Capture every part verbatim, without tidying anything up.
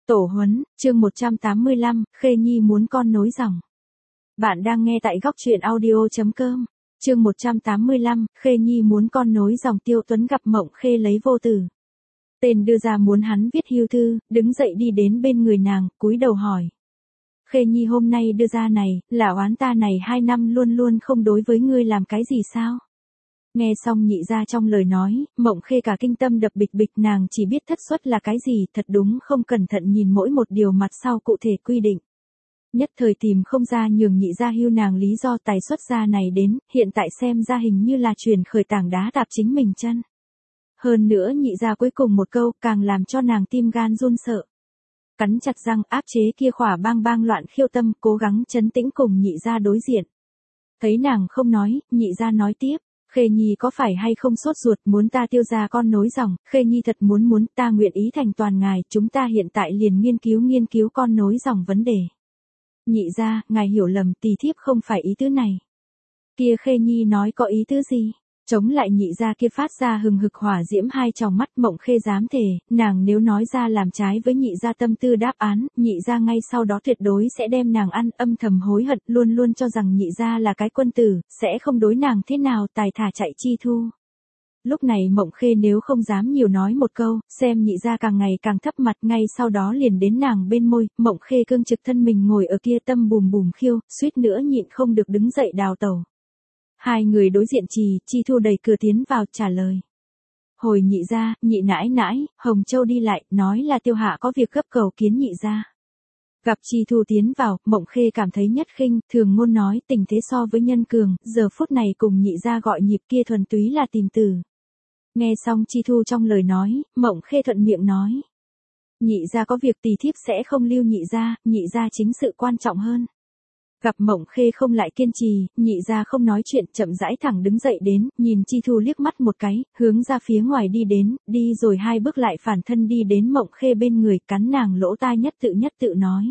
Tổ huấn, chương một trăm tám mươi lăm, Khê Nhi muốn con nối dòng. Bạn đang nghe tại góc truyện audio chấm com. Chương một trăm tám mươi lăm, Khê Nhi muốn con nối dòng. Tiêu Tuấn gặp Mộng Khê lấy vô tử. Tên đưa ra muốn hắn viết hưu thư, đứng dậy đi đến bên người nàng, cúi đầu hỏi. Khê Nhi hôm nay đưa ra này, là oán ta này hai năm luôn luôn không đối với ngươi làm cái gì sao? Nghe xong nhị ra trong lời nói, Mộng Khê cả kinh tâm đập bịch bịch, nàng chỉ biết thất xuất là cái gì, thật đúng không cẩn thận nhìn mỗi một điều mặt sau cụ thể quy định. Nhất thời tìm không ra nhường nhị ra hưu nàng lý do tài xuất ra này đến, hiện tại xem ra hình như là truyền khởi tảng đá đạp chính mình chân. Hơn nữa nhị ra cuối cùng một câu càng làm cho nàng tim gan run sợ. Cắn chặt răng áp chế kia khỏa bang bang loạn khiêu tâm, cố gắng trấn tĩnh cùng nhị ra đối diện. Thấy nàng không nói, nhị ra nói tiếp. Khê Nhi có phải hay không sốt ruột muốn ta tiêu ra con nối dòng, Khê Nhi thật muốn muốn, ta nguyện ý thành toàn ngài, chúng ta hiện tại liền nghiên cứu nghiên cứu con nối dòng vấn đề. Nhị ra, ngài hiểu lầm, tỳ thiếp không phải ý tứ này. Kia Khê Nhi nói có ý tứ gì? Chống lại nhị ra kia phát ra hừng hực hỏa diễm hai tròng mắt. Mộng Khê dám thề, nàng nếu nói ra làm trái với nhị ra tâm tư đáp án, nhị ra ngay sau đó tuyệt đối sẽ đem nàng ăn, âm thầm hối hận, luôn luôn cho rằng nhị ra là cái quân tử, sẽ không đối nàng thế nào, tài thả chạy chi thu. Lúc này Mộng Khê nếu không dám nhiều nói một câu, xem nhị ra càng ngày càng thấp mặt, ngay sau đó liền đến nàng bên môi. Mộng Khê cương trực thân mình ngồi ở kia tâm bùm bùm khiêu, suýt nữa nhịn không được đứng dậy đào tẩu. Hai người đối diện trì, Chi Thu đẩy cửa tiến vào trả lời. Hồi nhị ra, nhị nãi nãi, Hồng Châu đi lại, nói là Tiêu Hạ có việc gấp cầu kiến nhị ra. Gặp Chi Thu tiến vào, Mộng Khê cảm thấy nhất khinh, thường ngôn nói tình thế so với nhân cường, giờ phút này cùng nhị ra gọi nhịp kia thuần túy là tìm tử. Nghe xong Chi Thu trong lời nói, Mộng Khê thuận miệng nói. Nhị ra có việc tỳ thiếp sẽ không lưu nhị ra, nhị ra chính sự quan trọng hơn. Gặp Mộng Khê không lại kiên trì, nhị ra không nói chuyện, chậm rãi thẳng đứng dậy đến, nhìn Chi Thu liếc mắt một cái, hướng ra phía ngoài đi đến, đi rồi hai bước lại phản thân đi đến Mộng Khê bên người, cắn nàng lỗ tai nhất tự nhất tự nói.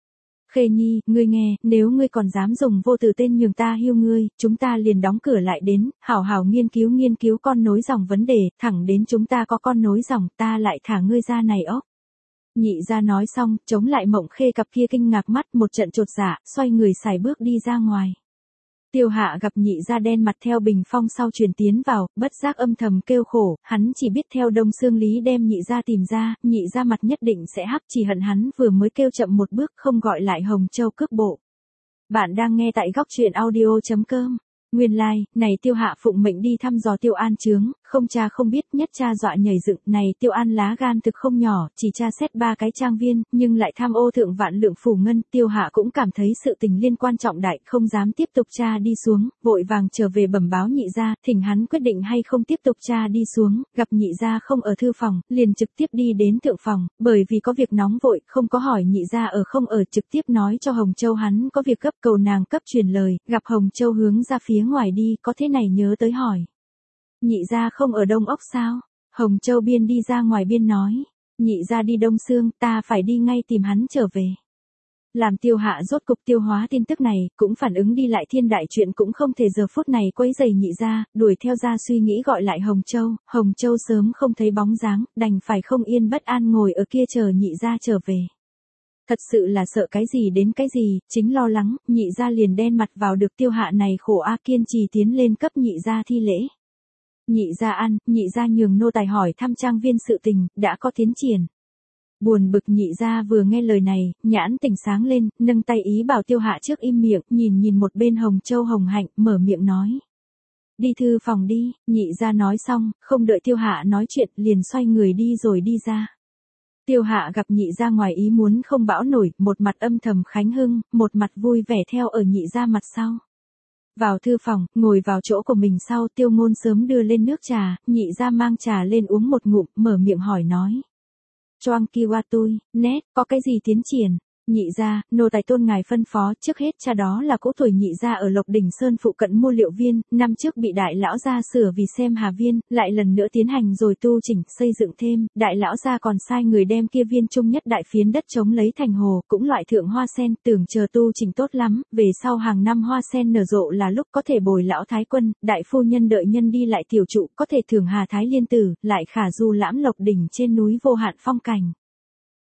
Khê Nhi, ngươi nghe, nếu ngươi còn dám dùng vô tử tên nhường ta hiêu ngươi, chúng ta liền đóng cửa lại đến, hảo hảo nghiên cứu nghiên cứu con nối dòng vấn đề, thẳng đến chúng ta có con nối dòng, ta lại thả ngươi ra này ốc. Nhị ra nói xong, chống lại Mộng Khê cặp kia kinh ngạc mắt, một trận chột dạ, xoay người xài bước đi ra ngoài. Tiêu Hạ gặp nhị ra đen mặt theo bình phong sau truyền tiến vào, bất giác âm thầm kêu khổ, hắn chỉ biết theo Đông Xương Lý đem nhị ra tìm ra, nhị ra mặt nhất định sẽ hắc, chỉ hận hắn vừa mới kêu chậm một bước không gọi lại Hồng Châu cước bộ. Bạn đang nghe tại góc truyện audio chấm com. Nguyên lai, like, này Tiêu Hạ phụng mệnh đi thăm dò Tiêu An trướng, không cha không biết, nhất cha dọa nhảy dựng, này Tiêu An lá gan thực không nhỏ, chỉ tra xét ba cái trang viên, nhưng lại tham ô thượng vạn lượng phủ ngân, Tiêu Hạ cũng cảm thấy sự tình liên quan trọng đại, không dám tiếp tục tra đi xuống, vội vàng trở về bẩm báo nhị gia, thỉnh hắn quyết định hay không tiếp tục tra đi xuống, gặp nhị gia không ở thư phòng, liền trực tiếp đi đến thượng phòng, bởi vì có việc nóng vội, không có hỏi nhị gia ở không ở, trực tiếp nói cho Hồng Châu hắn có việc gấp cầu nàng cấp truyền lời, gặp Hồng Châu hướng ra phía ngoài đi, có thế này nhớ tới hỏi. Nhị ra không ở Đông Ốc sao? Hồng Châu biên đi ra ngoài biên nói. Nhị ra đi Đông Xương, ta phải đi ngay tìm hắn trở về. Làm Tiêu Hạ rốt cục tiêu hóa tin tức này, cũng phản ứng đi lại thiên đại chuyện cũng không thể giờ phút này quấy giày nhị ra, đuổi theo ra suy nghĩ gọi lại Hồng Châu. Hồng Châu sớm không thấy bóng dáng, đành phải không yên bất an ngồi ở kia chờ nhị ra trở về. Thật sự là sợ cái gì đến cái gì, chính lo lắng, nhị ra liền đen mặt vào được Tiêu Hạ này khổ a kiên trì tiến lên cấp nhị ra thi lễ. Nhị ra ăn, nhị ra nhường nô tài hỏi thăm trang viên sự tình, đã có tiến triển. Buồn bực nhị ra vừa nghe lời này, nhãn tỉnh sáng lên, nâng tay ý bảo Tiêu Hạ trước im miệng, nhìn nhìn một bên Hồng Châu hồng hạnh, mở miệng nói. Đi thư phòng đi, nhị ra nói xong, không đợi Tiêu Hạ nói chuyện, liền xoay người đi rồi đi ra. Tiêu Hạ gặp nhị ra ngoài ý muốn không bão nổi, một mặt âm thầm khánh hưng, một mặt vui vẻ theo ở nhị ra mặt sau. Vào thư phòng, ngồi vào chỗ của mình sau, Tiêu Ngôn sớm đưa lên nước trà, nhị ra mang trà lên uống một ngụm, mở miệng hỏi nói. Choang kiwa tôi, nét, có cái gì tiến triển? Nhị ra, nô tài tôn ngài phân phó, trước hết cha đó là cỗ tuổi nhị ra ở Lộc Đỉnh Sơn phụ cận mua liệu viên, năm trước bị đại lão gia sửa vì xem hà viên, lại lần nữa tiến hành rồi tu chỉnh, xây dựng thêm, đại lão gia còn sai người đem kia viên trung nhất đại phiến đất chống lấy thành hồ, cũng loại thượng hoa sen, tưởng chờ tu chỉnh tốt lắm, về sau hàng năm hoa sen nở rộ là lúc có thể bồi lão thái quân, đại phu nhân đợi nhân đi lại tiểu trụ, có thể thưởng hà thái liên tử, lại khả du lãm Lộc Đỉnh trên núi vô hạn phong cảnh.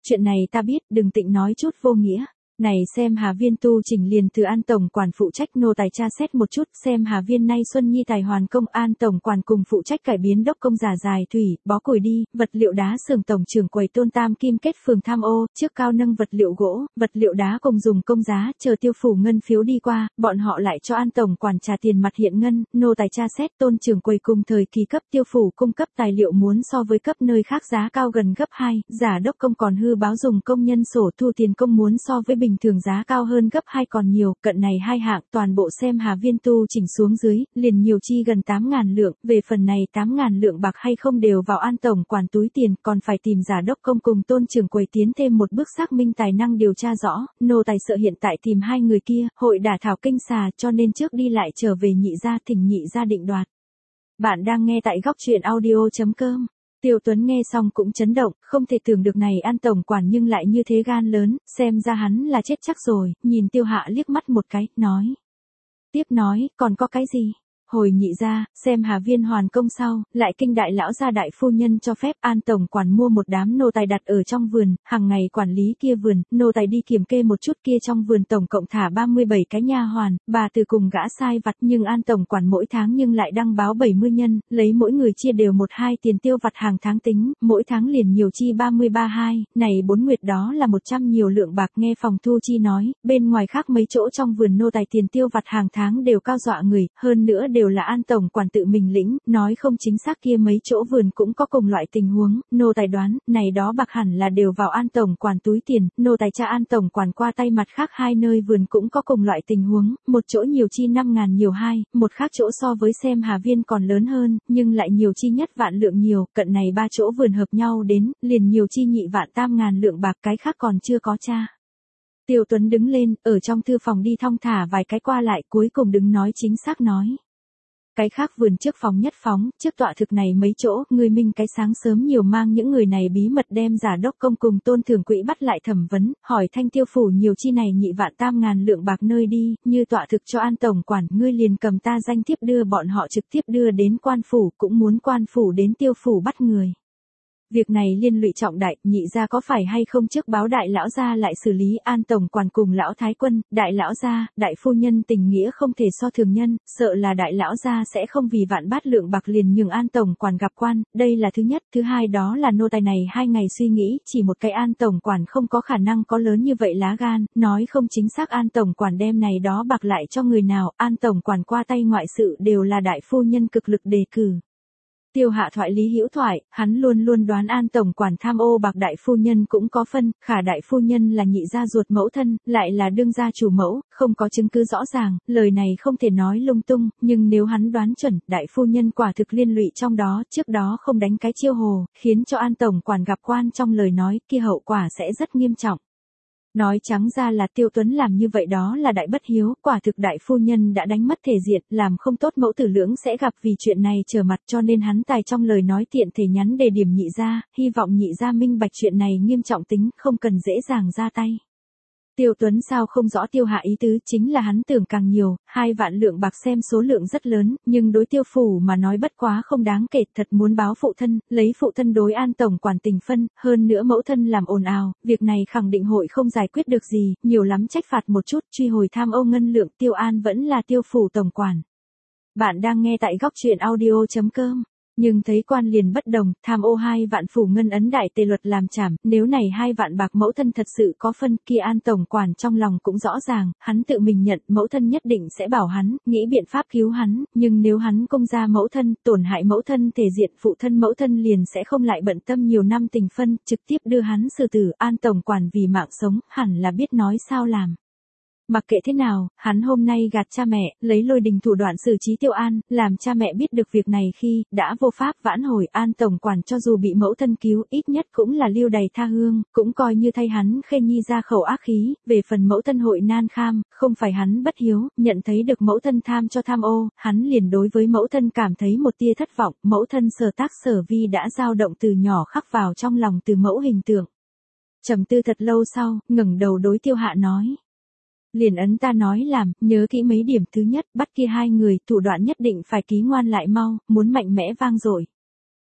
Chuyện này ta biết, đừng tịnh nói chút vô nghĩa. Này xem Hà Viên tu chỉnh liền từ An tổng quản phụ trách nô tài tra xét một chút, xem Hà Viên nay Xuân Nhi tài hoàn công An tổng quản cùng phụ trách cải biến đốc công giả dài thủy, bó củi đi, vật liệu đá xưởng tổng trưởng quầy Tôn Tam Kim kết phường tham ô, trước cao nâng vật liệu gỗ, vật liệu đá cùng dùng công giá, chờ tiêu phủ ngân phiếu đi qua, bọn họ lại cho An tổng quản trả tiền mặt hiện ngân, nô tài tra xét Tôn trưởng quầy cùng thời kỳ cấp tiêu phủ cung cấp tài liệu muốn so với cấp nơi khác giá cao gần gấp hai, giả đốc công còn hư báo dùng công nhân sổ thu tiền công muốn so với bình thường giá cao hơn gấp hai còn nhiều, cận này hai hạng toàn bộ xem Hà Viên tu chỉnh xuống dưới, liền nhiều chi gần tám ngàn lượng, về phần này tám ngàn lượng bạc hay không đều vào An tổng quản túi tiền, còn phải tìm giả đốc công cùng Tôn trưởng quầy tiến thêm một bước xác minh tài năng điều tra rõ, nô tài sợ hiện tại tìm hai người kia, hội đả thảo kinh xà cho nên trước đi lại trở về nhị gia thỉnh nhị gia định đoạt. Bạn đang nghe tại góc truyện audio.com. Tiêu Tuấn nghe xong cũng chấn động, không thể tưởng được này An tổng quản nhưng lại như thế gan lớn, xem ra hắn là chết chắc rồi, nhìn Tiêu Hạ liếc mắt một cái, nói. Tiếp nói, còn có cái gì? Hồi nhị ra, xem Hà Viên hoàn công sau, lại kinh đại lão gia đại phu nhân cho phép An tổng quản mua một đám nô tài đặt ở trong vườn, hàng ngày quản lý kia vườn, nô tài đi kiểm kê một chút kia trong vườn tổng cộng thả ba mươi bảy cái nha hoàn, bà từ cùng gã sai vặt nhưng An tổng quản mỗi tháng nhưng lại đăng báo bảy mươi nhân, lấy mỗi người chia đều một hai tiền tiêu vặt hàng tháng tính, mỗi tháng liền nhiều chi ba mươi ba hai, này bốn nguyệt đó là một trăm nhiều lượng bạc nghe phòng thu chi nói, bên ngoài khác mấy chỗ trong vườn nô tài tiền tiêu vặt hàng tháng đều cao dọa người, hơn nữa đều đều là An tổng quản tự mình lĩnh, nói không chính xác kia mấy chỗ vườn cũng có cùng loại tình huống, nô tài đoán, này đó bạc hẳn là đều vào An tổng quản túi tiền, nô tài tra An tổng quản qua tay mặt khác hai nơi vườn cũng có cùng loại tình huống, một chỗ nhiều chi năm ngàn nhiều hai, một khác chỗ so với xem Hà Viên còn lớn hơn, nhưng lại nhiều chi nhất vạn lượng nhiều, cận này ba chỗ vườn hợp nhau đến, liền nhiều chi nhị vạn tam ngàn lượng bạc, cái khác còn chưa có tra. Tiêu Tuấn đứng lên, ở trong thư phòng đi thong thả vài cái qua lại, cuối cùng đứng nói chính xác nói. Cái khác vườn trước phòng nhất phóng, trước tọa thực này mấy chỗ, người minh cái sáng sớm nhiều mang những người này bí mật đem giả đốc công cùng Tôn thường quỹ bắt lại thẩm vấn, hỏi thanh tiêu phủ nhiều chi này nhị vạn tam ngàn lượng bạc nơi đi, như tọa thực cho An tổng quản, ngươi liền cầm ta danh thiếp đưa bọn họ trực tiếp đưa đến quan phủ, cũng muốn quan phủ đến tiêu phủ bắt người. Việc này liên lụy trọng đại, nhị gia có phải hay không trước báo đại lão gia lại xử lý An tổng quản cùng lão thái quân, đại lão gia, đại phu nhân tình nghĩa không thể so thường nhân, sợ là đại lão gia sẽ không vì vạn bát lượng bạc liền nhường An tổng quản gặp quan, đây là thứ nhất, thứ hai đó là nô tài này hai ngày suy nghĩ, chỉ một cái An tổng quản không có khả năng có lớn như vậy lá gan, nói không chính xác An tổng quản đem này đó bạc lại cho người nào, An tổng quản qua tay ngoại sự đều là đại phu nhân cực lực đề cử. Tiêu Hạ thoại lý hữu thoại, hắn luôn luôn đoán An tổng quản tham ô bạc đại phu nhân cũng có phân, khả đại phu nhân là nhị gia ruột mẫu thân, lại là đương gia chủ mẫu, không có chứng cứ rõ ràng, lời này không thể nói lung tung, nhưng nếu hắn đoán chuẩn, đại phu nhân quả thực liên lụy trong đó, trước đó không đánh cái chiêu hồ, khiến cho An tổng quản gặp quan trong lời nói, kia hậu quả sẽ rất nghiêm trọng. Nói trắng ra là Tiêu Tuấn làm như vậy đó là đại bất hiếu, quả thực đại phu nhân đã đánh mất thể diện, làm không tốt mẫu tử lưỡng sẽ gặp vì chuyện này trở mặt cho nên hắn tài trong lời nói tiện thể nhắn đề điểm nhị gia, hy vọng nhị gia minh bạch chuyện này nghiêm trọng tính, không cần dễ dàng ra tay. Tiêu Tuấn sao không rõ Tiêu Hạ ý tứ, chính là hắn tưởng càng nhiều, hai vạn lượng bạc xem số lượng rất lớn, nhưng đối Tiêu phủ mà nói bất quá không đáng kể, thật muốn báo phụ thân, lấy phụ thân đối An tổng quản tình phân, hơn nữa mẫu thân làm ồn ào, việc này khẳng định hội không giải quyết được gì, nhiều lắm trách phạt một chút, truy hồi tham ô ngân lượng, Tiêu An vẫn là Tiêu phủ tổng quản. Bạn đang nghe tại góc truyện audio.com. Nhưng thấy quan liền bất đồng, tham ô hai vạn phủ ngân ấn đại tề luật làm trảm, nếu này hai vạn bạc mẫu thân thật sự có phân, kia An tổng quản trong lòng cũng rõ ràng, hắn tự mình nhận, mẫu thân nhất định sẽ bảo hắn, nghĩ biện pháp cứu hắn, nhưng nếu hắn công ra mẫu thân, tổn hại mẫu thân thể diện, phụ thân mẫu thân liền sẽ không lại bận tâm nhiều năm tình phân, trực tiếp đưa hắn xử tử, An tổng quản vì mạng sống, hẳn là biết nói sao làm. Mặc kệ thế nào, hắn hôm nay gạt cha mẹ, lấy lôi đình thủ đoạn xử trí Tiêu An, làm cha mẹ biết được việc này khi, đã vô pháp vãn hồi An tổng quản cho dù bị mẫu thân cứu, ít nhất cũng là lưu đầy tha hương, cũng coi như thay hắn khê nhi ra khẩu ác khí, về phần mẫu thân hội nan kham, không phải hắn bất hiếu, nhận thấy được mẫu thân tham cho tham ô, hắn liền đối với mẫu thân cảm thấy một tia thất vọng, mẫu thân sở tác sở vi đã dao động từ nhỏ khắc vào trong lòng từ mẫu hình tượng. Trầm tư thật lâu sau, ngẩng đầu đối Tiêu Hạ nói. Liền ấn ta nói làm, nhớ kỹ mấy điểm, thứ nhất, bắt kia hai người, thủ đoạn nhất định phải ký ngoan lại mau, muốn mạnh mẽ vang dội.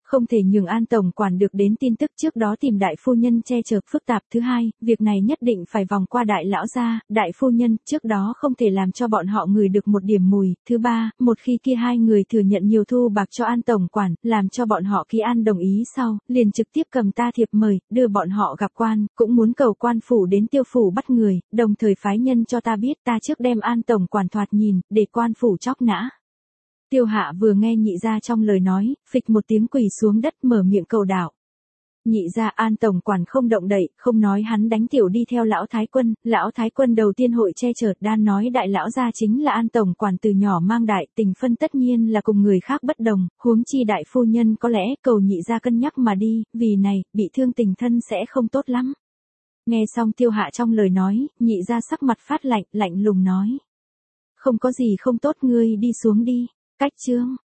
Không thể nhường An tổng quản được đến tin tức trước đó tìm đại phu nhân che chở phức tạp. Thứ hai, việc này nhất định phải vòng qua đại lão gia, đại phu nhân, trước đó không thể làm cho bọn họ ngửi được một điểm mùi. Thứ ba, một khi kia hai người thừa nhận nhiều thu bạc cho An tổng quản, làm cho bọn họ ký An đồng ý sau, liền trực tiếp cầm ta thiệp mời, đưa bọn họ gặp quan, cũng muốn cầu quan phủ đến Tiêu phủ bắt người, đồng thời phái nhân cho ta biết ta trước đem An tổng quản thoạt nhìn, để quan phủ chóc nã. Tiêu Hạ vừa nghe nhị gia trong lời nói, phịch một tiếng quỳ xuống đất mở miệng cầu đạo. Nhị gia An tổng quản không động đậy, không nói hắn đánh tiểu đi theo lão thái quân, lão thái quân đầu tiên hội che chở, đan nói đại lão gia chính là An tổng quản từ nhỏ mang đại, tình phân tất nhiên là cùng người khác bất đồng, huống chi đại phu nhân có lẽ cầu nhị gia cân nhắc mà đi, vì này, bị thương tình thân sẽ không tốt lắm. Nghe xong Tiêu Hạ trong lời nói, nhị gia sắc mặt phát lạnh, lạnh lùng nói. Không có gì không tốt, ngươi đi xuống đi. Cách chương